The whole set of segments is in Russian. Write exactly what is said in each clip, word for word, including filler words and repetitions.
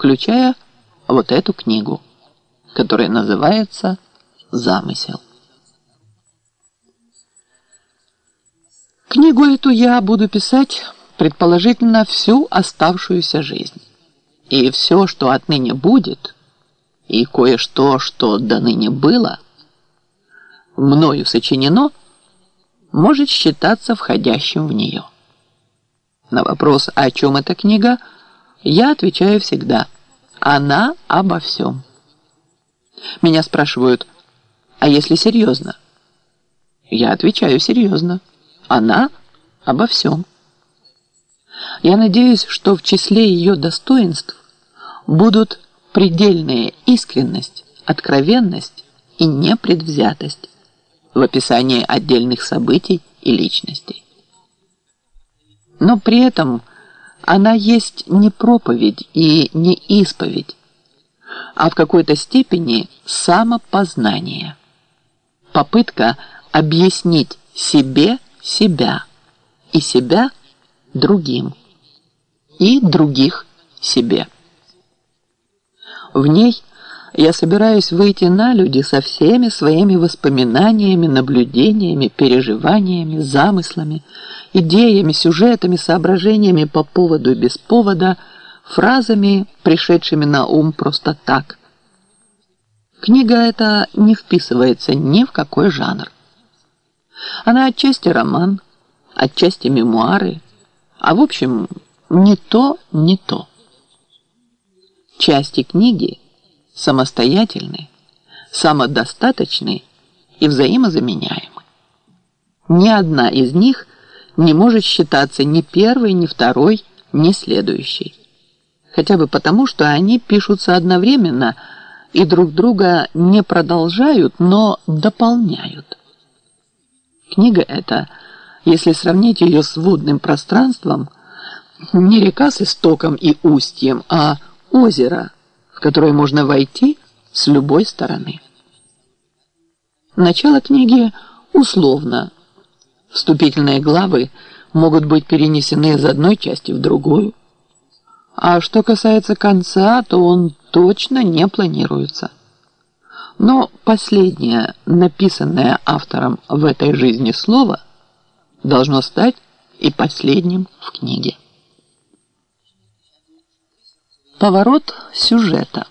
включая вот эту книгу, которая называется «Замысел». Книгу эту я буду писать, предположительно, всю оставшуюся жизнь. И все, что отныне будет, и кое-что, что до ныне было, мною сочинено, может считаться входящим в нее. На вопрос, о чем эта книга, я отвечаю всегда: она обо всем. Меня спрашивают: а если серьезно? Я отвечаю серьезно: она обо всем. Я надеюсь, что в числе ее достоинств будут предельная искренность, откровенность и непредвзятость в описании отдельных событий и личностей. Но при этом она есть не проповедь и не исповедь, а в какой-то степени самопознание, попытка объяснить себе себя и себя другим и других себе. В ней я собираюсь выйти на люди со всеми своими воспоминаниями, наблюдениями, переживаниями, замыслами, идеями, сюжетами, соображениями по поводу и без повода, фразами, пришедшими на ум просто так. Книга эта не вписывается ни в какой жанр. Она отчасти роман, отчасти мемуары, а в общем, не то, не то. Части книги самостоятельны, самодостаточны и взаимозаменяемы. Ни одна из них не может считаться ни первой, ни второй, ни следующей. Хотя бы потому, что они пишутся одновременно и друг друга не продолжают, но дополняют. Книга эта, если сравнить ее с водным пространством, не река с истоком и устьем, а озеро, в которое можно войти с любой стороны. Начало книги условно. Вступительные главы могут быть перенесены из одной части в другую. А что касается конца, то он точно не планируется. Но последнее, написанное автором в этой жизни слово, должно стать и последним в книге. Поворот сюжета.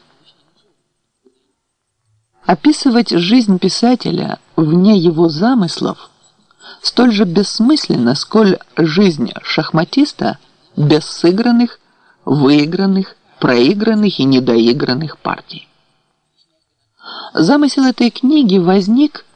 Описывать жизнь писателя вне его замыслов столь же бессмысленно, сколь жизнь шахматиста без сыгранных, выигранных, проигранных и недоигранных партий. Замысел этой книги возник...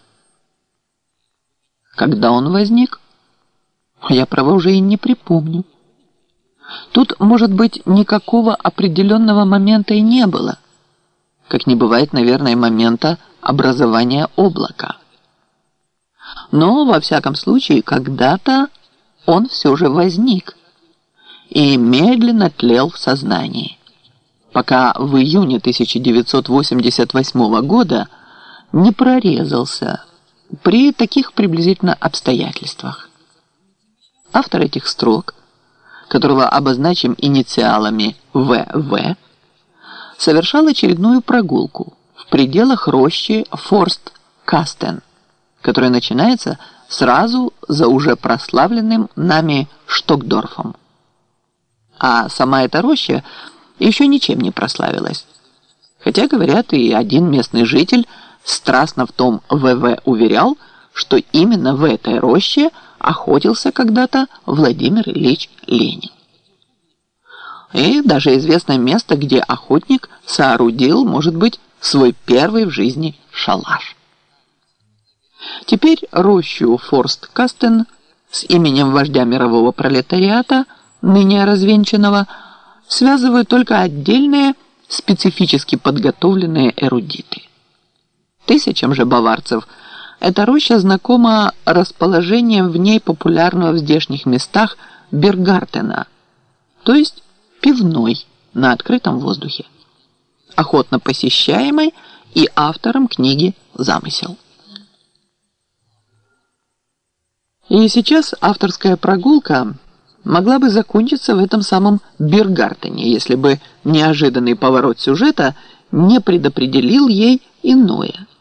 Когда он возник, я, право, уже и не припомню. Тут, может быть, никакого определенного момента и не было, как не бывает, наверное, момента образования облака. Но, во всяком случае, когда-то он все же возник и медленно тлел в сознании, пока в июне тысяча девятьсот восемьдесят восьмого года не прорезался при таких приблизительно обстоятельствах. Автор этих строк, которого обозначим инициалами вэ вэ, совершал очередную прогулку в пределах рощи Форст-Кастен, которая начинается сразу за уже прославленным нами Штокдорфом. А сама эта роща еще ничем не прославилась. Хотя, говорят, и один местный житель страстно в том вэ вэ уверял, что именно в этой роще охотился когда-то Владимир Ильич Ленин. И даже известно место, где охотник соорудил, может быть, свой первый в жизни шалаш. Теперь рощу Форст-Кастен с именем вождя мирового пролетариата, ныне развенчанного, связывают только отдельные специфически подготовленные эрудиты. Тысячам же баварцев эта роща знакома расположением в ней популярного в здешних местах Бергартена, то есть пивной на открытом воздухе, охотно посещаемой и автором книги «Замысел». И сейчас авторская прогулка могла бы закончиться в этом самом Биргартене, если бы неожиданный поворот сюжета не предопределил ей иное.